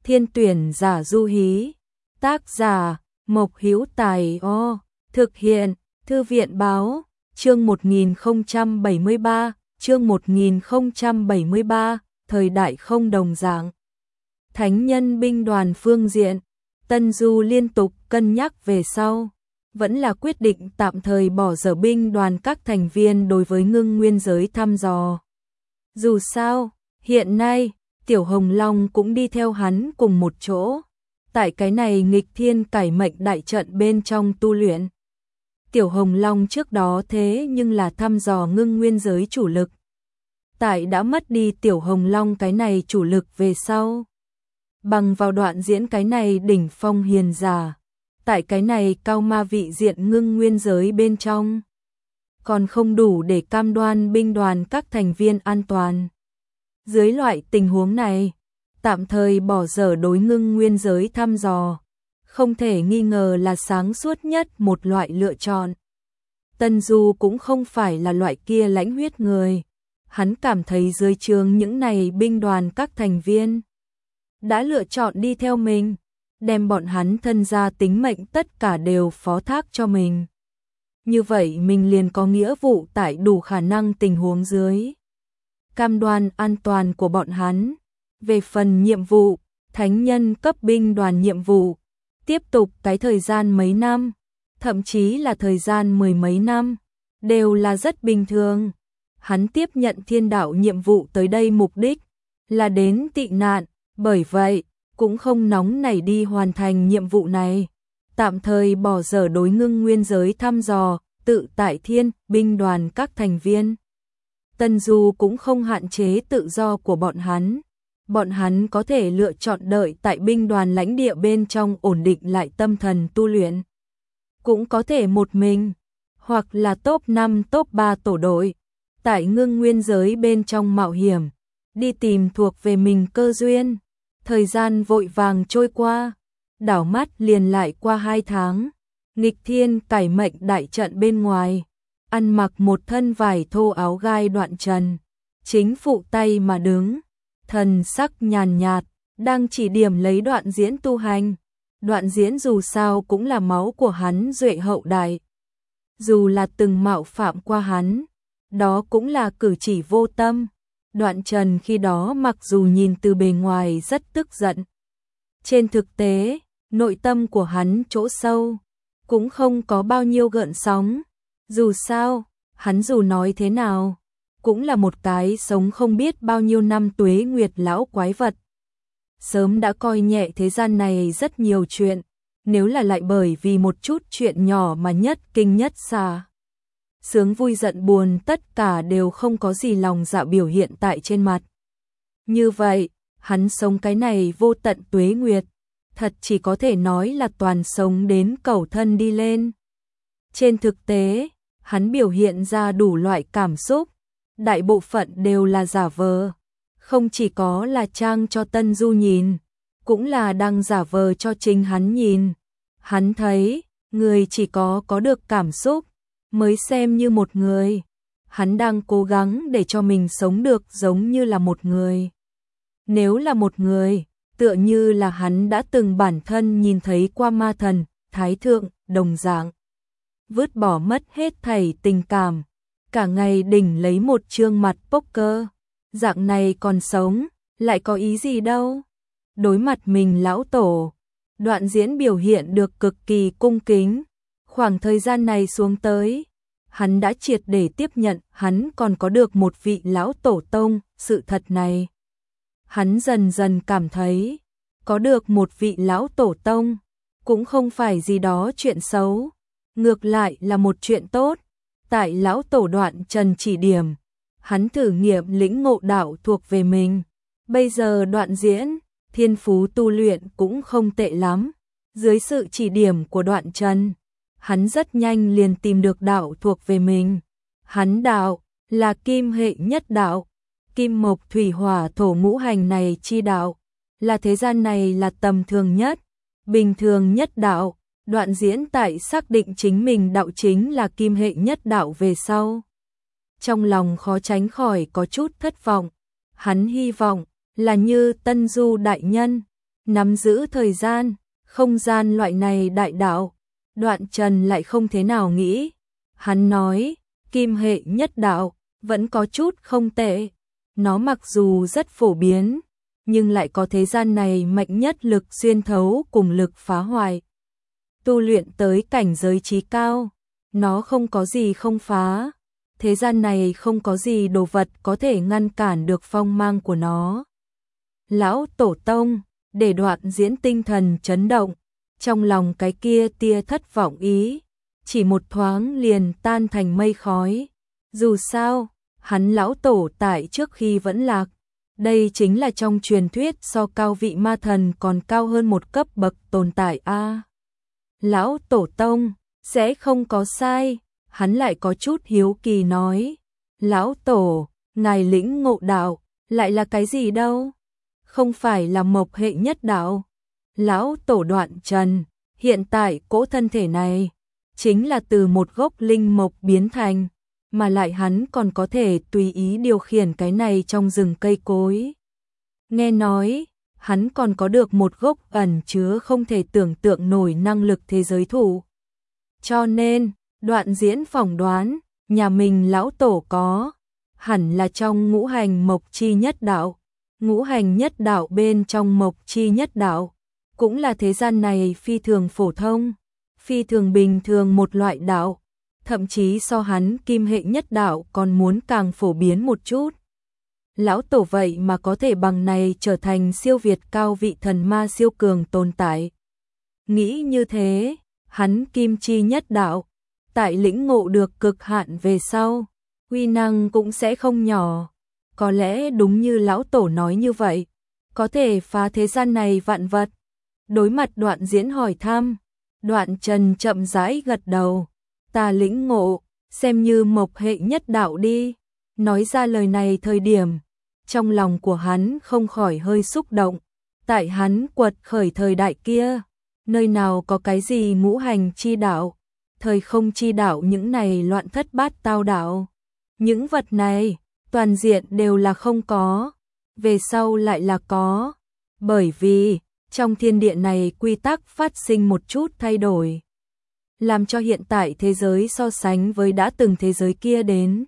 Thiên tuyển giả du hí. Tác giả Mộc Hữu Tài. Thực hiện Thư viện báo. Chương 1073, chương 1073, thời đại không đồng dạng. Thánh nhân binh đoàn phương diện, Tân Du liên tục cân nhắc về sau, vẫn là quyết định tạm thời bỏ dở binh đoàn các thành viên đối với ngưng nguyên giới thăm dò. Dù sao, hiện nay, Tiểu Hồng Long cũng đi theo hắn cùng một chỗ, tại cái này nghịch thiên cải mệnh đại trận bên trong tu luyện. Tiểu Hồng Long trước đó thế nhưng là thăm dò ngưng nguyên giới chủ lực. Tại đã mất đi Tiểu Hồng Long cái này chủ lực về sau, bằng vào đoạn diễn cái này đỉnh phong hiền giả, tại cái này cao ma vị diện ngưng nguyên giới bên trong, còn không đủ để cam đoan binh đoàn các thành viên an toàn. Dưới loại tình huống này, tạm thời bỏ dở đối ngưng nguyên giới thăm dò, không thể nghi ngờ là sáng suốt nhất một loại lựa chọn. Tân Du cũng không phải là loại kia lãnh huyết người, hắn cảm thấy dưới trướng những này binh đoàn các thành viên đã lựa chọn đi theo mình, đem bọn hắn thân gia tính mệnh tất cả đều phó thác cho mình. Như vậy mình liền có nghĩa vụ tại đủ khả năng tình huống dưới cam đoan an toàn của bọn hắn. Về phần nhiệm vụ, thánh nhân cấp binh đoàn nhiệm vụ, tiếp tục cái thời gian mấy năm, thậm chí là thời gian mười mấy năm, đều là rất bình thường. Hắn tiếp nhận thiên đạo nhiệm vụ tới đây mục đích là đến tị nạn, bởi vậy cũng không nóng nảy đi hoàn thành nhiệm vụ này, tạm thời bỏ dở đối ngưng nguyên giới thăm dò, tự tại thiên binh đoàn các thành viên. Tân Du cũng không hạn chế tự do của bọn hắn có thể lựa chọn đợi tại binh đoàn lãnh địa bên trong ổn định lại tâm thần tu luyện, cũng có thể một mình, hoặc là top 5 top 3 tổ đội, tại ngưng nguyên giới bên trong mạo hiểm, đi tìm thuộc về mình cơ duyên. Thời gian vội vàng trôi qua, đảo mắt liền lại qua 2 tháng, nghịch thiên cải mệnh đại trận bên ngoài, ăn mặc một thân vải thô áo gai Đoạn Trần, chính phụ tay mà đứng, thần sắc nhàn nhạt, đang chỉ điểm lấy Đoạn Diễn tu hành. Đoạn Diễn dù sao cũng là máu của hắn duệ hậu đại, dù là từng mạo phạm qua hắn, đó cũng là cử chỉ vô tâm. Đoạn Trần khi đó mặc dù nhìn từ bề ngoài rất tức giận, trên thực tế, nội tâm của hắn chỗ sâu cũng không có bao nhiêu gợn sóng. Dù sao, hắn dù nói thế nào, cũng là một cái sống không biết bao nhiêu năm tuế nguyệt lão quái vật. Sớm đã coi nhẹ thế gian này rất nhiều chuyện, nếu là lại bởi vì một chút chuyện nhỏ mà nhất kinh nhất xà, sướng vui giận buồn tất cả đều không có gì lòng dạ biểu hiện tại trên mặt. Như vậy, hắn sống cái này vô tận tuế nguyệt, thật chỉ có thể nói là toàn sống đến cầu thân đi lên. Trên thực tế, hắn biểu hiện ra đủ loại cảm xúc, đại bộ phận đều là giả vờ, không chỉ có là trang cho Tân Du nhìn, cũng là đang giả vờ cho chính hắn nhìn. Hắn thấy, người chỉ có được cảm xúc mới xem như một người. Hắn đang cố gắng để cho mình sống được giống như là một người. Nếu là một người, tựa như là hắn đã từng bản thân nhìn thấy qua ma thần, thái thượng, đồng dạng. Vứt bỏ mất hết thảy tình cảm, cả ngày đỉnh lấy một trương mặt poker. Dạng này còn sống, lại có ý gì đâu. Đối mặt mình lão tổ, Đoạn Diễn biểu hiện được cực kỳ cung kính. Khoảng thời gian này xuống tới, hắn đã triệt để tiếp nhận hắn còn có được một vị lão tổ tông. Sự thật này, hắn dần dần cảm thấy, có được một vị lão tổ tông, cũng không phải gì đó chuyện xấu, ngược lại là một chuyện tốt. Tại lão tổ Đoạn Trần chỉ điểm, hắn thử nghiệm lĩnh ngộ đạo thuộc về mình. Bây giờ Đoạn Diễn, thiên phú tu luyện cũng không tệ lắm. Dưới sự chỉ điểm của Đoạn Trần, hắn rất nhanh liền tìm được đạo thuộc về mình. Hắn đạo là kim hệ nhất đạo, kim mộc thủy hỏa thổ ngũ hành này chi đạo, là thế gian này là tầm thường nhất, bình thường nhất đạo. Đoạn Diễn tại xác định chính mình đạo chính là kim hệ nhất đạo về sau, trong lòng khó tránh khỏi có chút thất vọng. Hắn hy vọng là như Tân Du đại nhân, nắm giữ thời gian, không gian loại này đại đạo, Đoạn Trần lại không thế nào nghĩ. Hắn nói, kim hệ nhất đạo, vẫn có chút không tệ. Nó mặc dù rất phổ biến, nhưng lại có thế gian này mạnh nhất lực xuyên thấu cùng lực phá hoại. Tu luyện tới cảnh giới trí cao, nó không có gì không phá. Thế gian này không có gì đồ vật có thể ngăn cản được phong mang của nó. Lão Tổ Tông, để Đoạn Diễn tinh thần chấn động, trong lòng cái kia tia thất vọng ý, chỉ một thoáng liền tan thành mây khói. Dù sao, hắn lão tổ tại trước khi vẫn lạc, đây chính là trong truyền thuyết so cao vị ma thần còn cao hơn một cấp bậc tồn tại a. Lão Tổ Tông, sẽ không có sai, hắn lại có chút hiếu kỳ nói. Lão Tổ, ngài lĩnh ngộ đạo, lại là cái gì đâu? Không phải là mộc hệ nhất đạo. Lão Tổ Đoạn Trần, hiện tại cỗ thân thể này, chính là từ một gốc linh mộc biến thành, mà lại hắn còn có thể tùy ý điều khiển cái này trong rừng cây cối. Nghe nói, hắn còn có được một gốc ẩn chứa không thể tưởng tượng nổi năng lực thế giới thủ. Cho nên, Đoạn Diễn phỏng đoán, nhà mình lão tổ có, hẳn là trong ngũ hành mộc chi nhất đạo. Ngũ hành nhất đạo bên trong mộc chi nhất đạo, cũng là thế gian này phi thường phổ thông, phi thường bình thường một loại đạo, thậm chí so hắn kim hệ nhất đạo còn muốn càng phổ biến một chút. Lão tổ vậy mà có thể bằng này trở thành siêu việt cao vị thần ma siêu cường tồn tại. Nghĩ như thế, hắn kim chi nhất đạo, tại lĩnh ngộ được cực hạn về sau, uy năng cũng sẽ không nhỏ. Có lẽ đúng như lão tổ nói như vậy, có thể phá thế gian này vạn vật. Đối mặt Đoạn Diễn hỏi thăm, Đoạn Trần chậm rãi gật đầu. Ta lĩnh ngộ, xem như mộc hệ nhất đạo đi. Nói ra lời này thời điểm, trong lòng của hắn không khỏi hơi xúc động. Tại hắn quật khởi thời đại kia, nơi nào có cái gì ngũ hành chi đạo, thời không chi đạo, những này loạn thất bát tao đạo. Những vật này, toàn diện đều là không có, về sau lại là có. Bởi vì, trong thiên địa này quy tắc phát sinh một chút thay đổi, làm cho hiện tại thế giới so sánh với đã từng thế giới kia đến,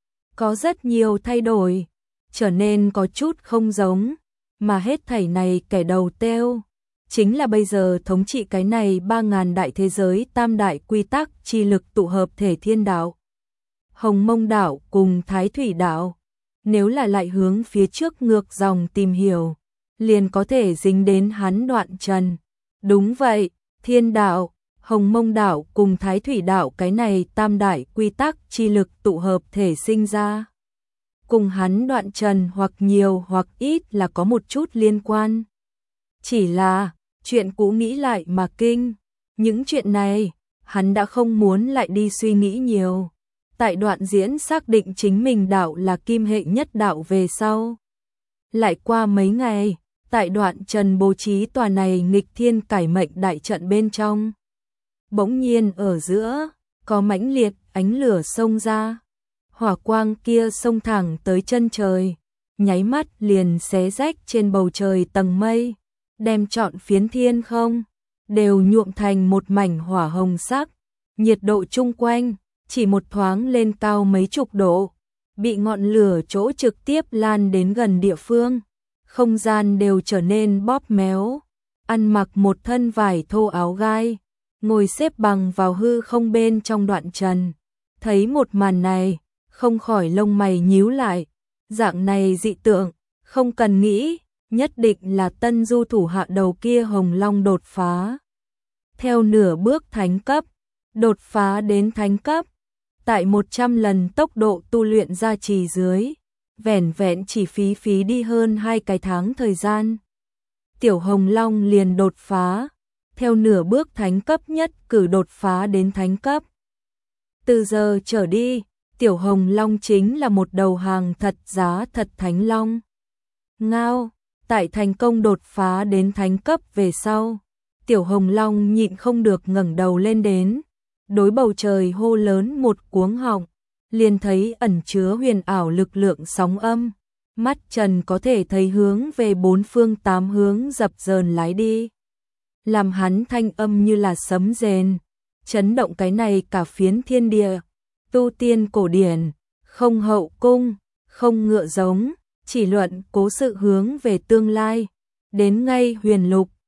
có rất nhiều thay đổi, trở nên có chút không giống, mà hết thảy này kẻ đầu tiêu, chính là bây giờ thống trị cái này 3000 đại thế giới tam đại quy tắc chi lực tụ hợp thể thiên đạo. Hồng Mông đạo cùng Thái Thủy đạo, nếu là lại hướng phía trước ngược dòng tìm hiểu, liền có thể dính đến hắn Đoạn Trần. Đúng vậy, thiên đạo, Hồng Mông đạo cùng Thái Thủy đạo cái này tam đại quy tắc chi lực tụ hợp thể sinh ra. Cùng hắn Đoạn Trần hoặc nhiều hoặc ít là có một chút liên quan. Chỉ là, chuyện cũ nghĩ lại mà kinh, những chuyện này, hắn đã không muốn lại đi suy nghĩ nhiều. Tại Đoạn Diễn xác định chính mình đạo là kim hệ nhất đạo về sau. Lại qua mấy ngày, tại Đoạn Trần bố trí tòa này nghịch thiên cải mệnh đại trận bên trong. Bỗng nhiên ở giữa, có mãnh liệt ánh lửa xông ra. Hỏa quang kia xông thẳng tới chân trời, nháy mắt liền xé rách trên bầu trời tầng mây, đem trọn phiến thiên không, đều nhuộm thành một mảnh hỏa hồng sắc. Nhiệt độ chung quanh chỉ một thoáng lên cao mấy chục độ, bị ngọn lửa chỗ trực tiếp lan đến gần địa phương, không gian đều trở nên bóp méo. Ăn mặc một thân vải thô áo gai, ngồi xếp bằng vào hư không bên trong Đoạn Trần, thấy một màn này, không khỏi lông mày nhíu lại. Dạng này dị tượng, không cần nghĩ, nhất định là Tân Du thủ hạ đầu kia Hồng Long đột phá. Theo nửa bước thánh cấp, đột phá đến thánh cấp, tại 100 lần tốc độ tu luyện gia trì dưới, vẻn vẹn chỉ phí đi hơn 2 cái tháng thời gian. Tiểu Hồng Long liền đột phá, theo nửa bước thánh cấp nhất cử đột phá đến thánh cấp. Từ giờ trở đi, Tiểu Hồng Long chính là một đầu hàng thật giá thật thánh long. Ngao, tại thành công đột phá đến thánh cấp về sau, Tiểu Hồng Long nhịn không được ngẩng đầu lên đến, đối bầu trời hô lớn một cuống họng, liền thấy ẩn chứa huyền ảo lực lượng sóng âm, mắt Trần có thể thấy hướng về bốn phương tám hướng dập dờn lái đi. Làm hắn thanh âm như là sấm rền, chấn động cái này cả phiến thiên địa. Tu tiên cổ điển, không hậu cung, không ngựa giống, chỉ luận cố sự hướng về tương lai. Đến ngay huyền lục,